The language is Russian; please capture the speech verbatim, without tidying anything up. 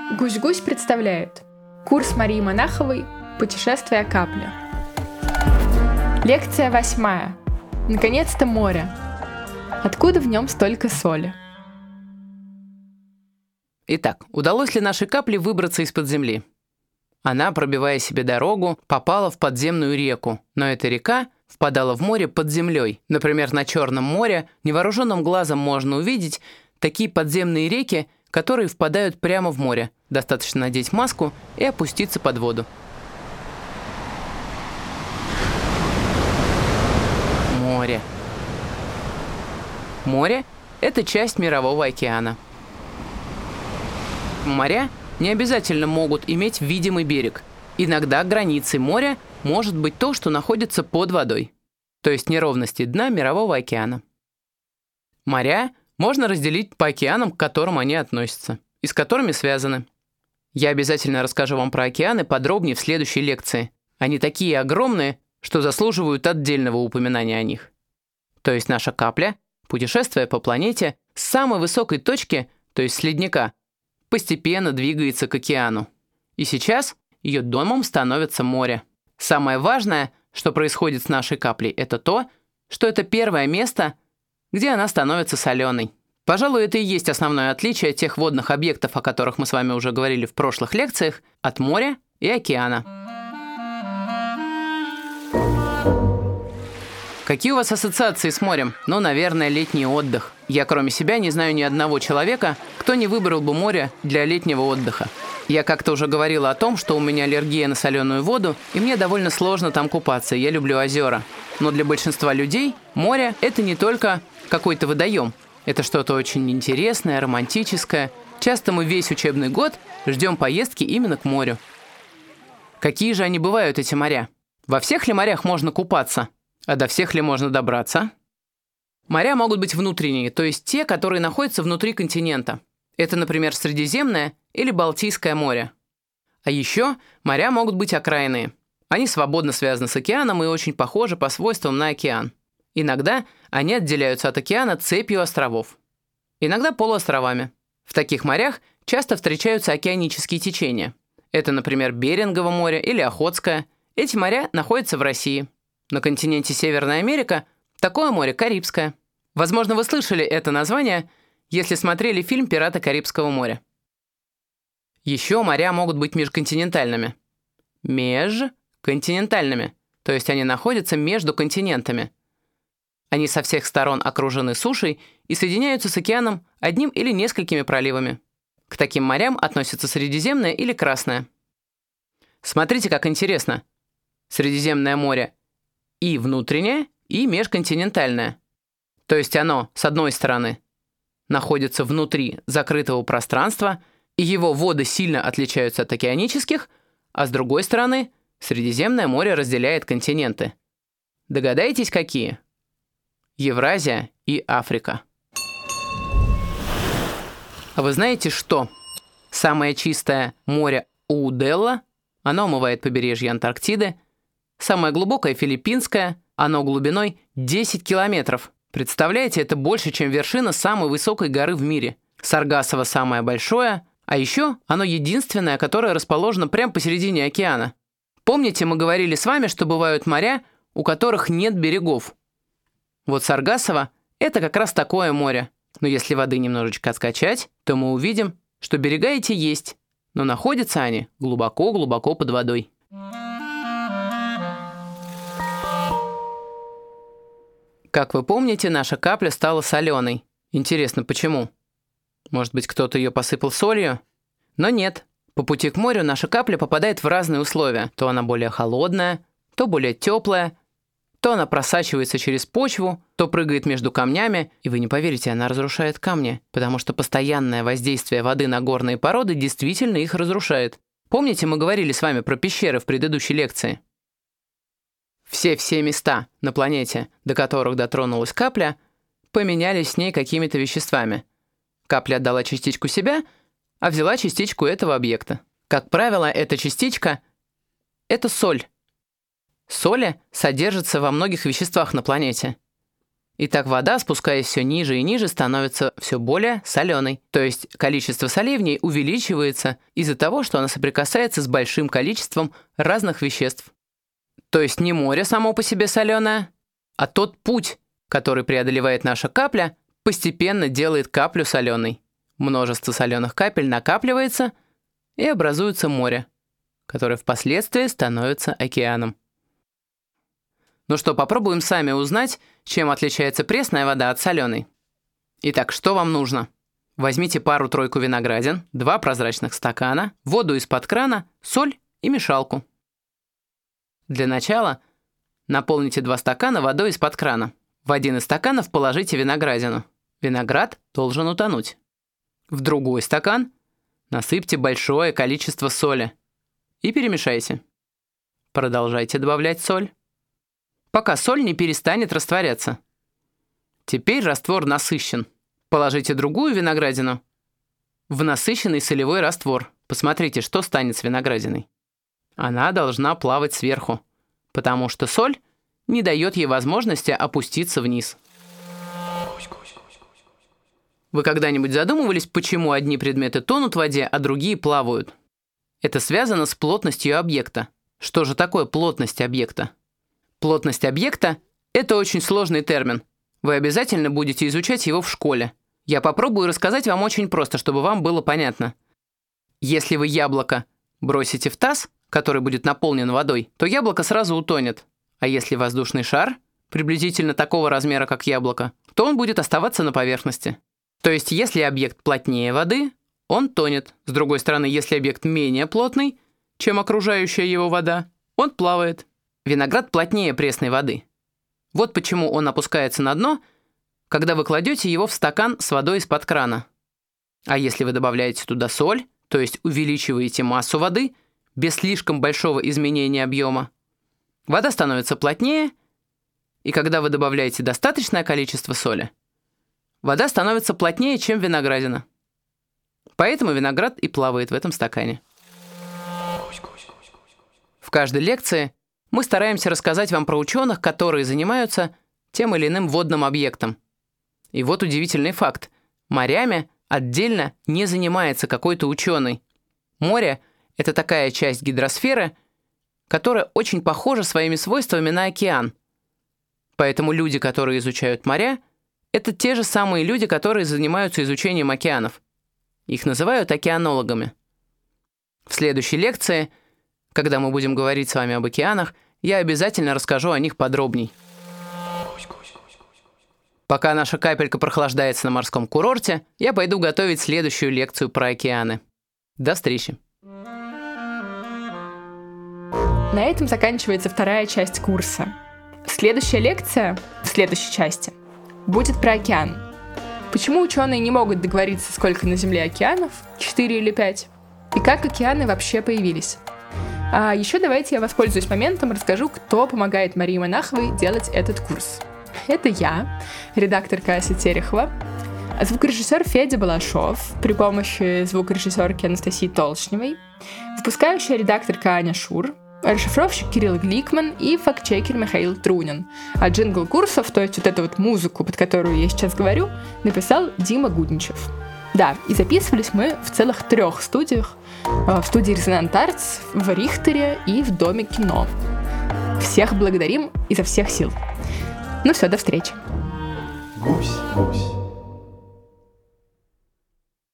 Гусь-Гусь представляет курс Марии Монаховой «Путешествие капли». Лекция восьмая. Наконец-то море. Откуда в нем столько соли? Итак, удалось ли нашей капле выбраться из-под земли? Она, пробивая себе дорогу, попала в подземную реку, но эта река впадала в море под землей. Например, на Черном море невооруженным глазом можно увидеть такие подземные реки, которые впадают прямо в море. Достаточно надеть маску и опуститься под воду. Море. Море – это часть Мирового океана. Моря не обязательно могут иметь видимый берег. Иногда границей моря может быть то, что находится под водой, то есть неровности дна Мирового океана. Моря можно разделить по океанам, к которым они относятся, и с которыми связаны. Я обязательно расскажу вам про океаны подробнее в следующей лекции. Они такие огромные, что заслуживают отдельного упоминания о них. То есть наша капля, путешествуя по планете, с самой высокой точки, то есть с ледника, постепенно двигается к океану. И сейчас ее домом становится море. Самое важное, что происходит с нашей каплей, это то, что это первое место, где она становится соленой. Пожалуй, это и есть основное отличие тех водных объектов, о которых мы с вами уже говорили в прошлых лекциях, от моря и океана. Какие у вас ассоциации с морем? Ну, наверное, летний отдых. Я, кроме себя, не знаю ни одного человека, кто не выбрал бы море для летнего отдыха. Я как-то уже говорила о том, что у меня аллергия на соленую воду, и мне довольно сложно там купаться, я люблю озера. Но для большинства людей море – это не только какой-то водоем. Это что-то очень интересное, романтическое. Часто мы весь учебный год ждем поездки именно к морю. Какие же они бывают, эти моря? Во всех ли морях можно купаться? А до всех ли можно добраться? Моря могут быть внутренние, то есть те, которые находятся внутри континента. Это, например, Средиземное или Балтийское море. А еще моря могут быть окраинные. Они свободно связаны с океаном и очень похожи по свойствам на океан. Иногда они отделяются от океана цепью островов. Иногда полуостровами. В таких морях часто встречаются океанические течения. Это, например, Берингово море или Охотское. Эти моря находятся в России. На континенте Северная Америка такое море Карибское. Возможно, вы слышали это название, если смотрели фильм «Пираты Карибского моря». Еще моря могут быть межконтинентальными. Межконтинентальными, то есть они находятся между континентами. Они со всех сторон окружены сушей и соединяются с океаном одним или несколькими проливами. К таким морям относятся Средиземное или Красное. Смотрите, как интересно. Средиземное море и внутреннее, и межконтинентальное. То есть оно, с одной стороны, находится внутри закрытого пространства, и его воды сильно отличаются от океанических, а с другой стороны, Средиземное море разделяет континенты. Догадаетесь, какие? Евразия и Африка. А вы знаете, что самое чистое море Уделла, оно омывает побережье Антарктиды, самое глубокое Филиппинское, оно глубиной десять километров. Представляете, это больше, чем вершина самой высокой горы в мире. Саргассово самое большое, а еще оно единственное, которое расположено прямо посередине океана. Помните, мы говорили с вами, что бывают моря, у которых нет берегов? Вот Саргассово – это как раз такое море. Но если воды немножечко откачать, то мы увидим, что берега эти есть, но находятся они глубоко-глубоко под водой. Как вы помните, наша капля стала соленой. Интересно, почему? Может быть, кто-то ее посыпал солью? Но нет. По пути к морю наша капля попадает в разные условия. То она более холодная, то более теплая, то она просачивается через почву, то прыгает между камнями. И вы не поверите, она разрушает камни, потому что постоянное воздействие воды на горные породы действительно их разрушает. Помните, мы говорили с вами про пещеры в предыдущей лекции? Все-все места на планете, до которых дотронулась капля, поменялись с ней какими-то веществами. Капля отдала частичку себя, а взяла частичку этого объекта. Как правило, эта частичка – это соль. Соли содержатся во многих веществах на планете. Итак, вода, спускаясь все ниже и ниже, становится все более соленой. То есть количество солей в ней увеличивается из-за того, что она соприкасается с большим количеством разных веществ. То есть не море само по себе соленое, а тот путь, который преодолевает наша капля, постепенно делает каплю соленой. Множество соленых капель накапливается и образуется море, которое впоследствии становится океаном. Ну что, попробуем сами узнать, чем отличается пресная вода от соленой. Итак, что вам нужно? Возьмите пару-тройку виноградин, два прозрачных стакана, воду из-под крана, соль и мешалку. Для начала наполните два стакана водой из-под крана. В один из стаканов положите виноградину. Виноград должен утонуть. В другой стакан насыпьте большое количество соли и перемешайте. Продолжайте добавлять соль, пока соль не перестанет растворяться. Теперь раствор насыщен. Положите другую виноградину в насыщенный солевой раствор. Посмотрите, что станет с виноградиной. Она должна плавать сверху, потому что соль не дает ей возможности опуститься вниз. Вы когда-нибудь задумывались, почему одни предметы тонут в воде, а другие плавают? Это связано с плотностью объекта. Что же такое плотность объекта? Плотность объекта – это очень сложный термин. Вы обязательно будете изучать его в школе. Я попробую рассказать вам очень просто, чтобы вам было понятно. Если вы яблоко бросите в таз, который будет наполнен водой, то яблоко сразу утонет. А если воздушный шар, приблизительно такого размера, как яблоко, то он будет оставаться на поверхности. То есть, если объект плотнее воды, он тонет. С другой стороны, если объект менее плотный, чем окружающая его вода, он плавает. Виноград плотнее пресной воды. Вот почему он опускается на дно, когда вы кладете его в стакан с водой из-под крана. А если вы добавляете туда соль, то есть увеличиваете массу воды, без слишком большого изменения объема, вода становится плотнее, и когда вы добавляете достаточное количество соли, вода становится плотнее, чем виноградина. Поэтому виноград и плавает в этом стакане. В каждой лекции мы стараемся рассказать вам про ученых, которые занимаются тем или иным водным объектом. И вот удивительный факт. Морями отдельно не занимается какой-то ученый. Море — это такая часть гидросферы, которая очень похожа своими свойствами на океан. Поэтому люди, которые изучают моря, это те же самые люди, которые занимаются изучением океанов. Их называют океанологами. В следующей лекции, когда мы будем говорить с вами об океанах, я обязательно расскажу о них подробней. Пока наша капелька прохлаждается на морском курорте, я пойду готовить следующую лекцию про океаны. До встречи. На этом заканчивается вторая часть курса. Следующая лекция в следующей части будет про океан. Почему ученые не могут договориться, сколько на Земле океанов, четыре или пять, и как океаны вообще появились. А еще давайте я воспользуюсь моментом, расскажу, кто помогает Марии Монаховой делать этот курс. Это я, редакторка Ася Терехова, звукорежиссер Федя Балашов при помощи звукорежиссерки Анастасии Толшневой, выпускающая редакторка Аня Шур, расшифровщик Кирилл Гликман и фактчекер Михаил Трунин. А джингл курсов, то есть вот эту вот музыку, под которую я сейчас говорю, написал Дима Гудничев. Да, и записывались мы в целых трех студиях. В студии Резонант Артс, в Рихтере и в Доме кино. Всех благодарим изо всех сил. Ну все, до встречи. Гусь, гусь.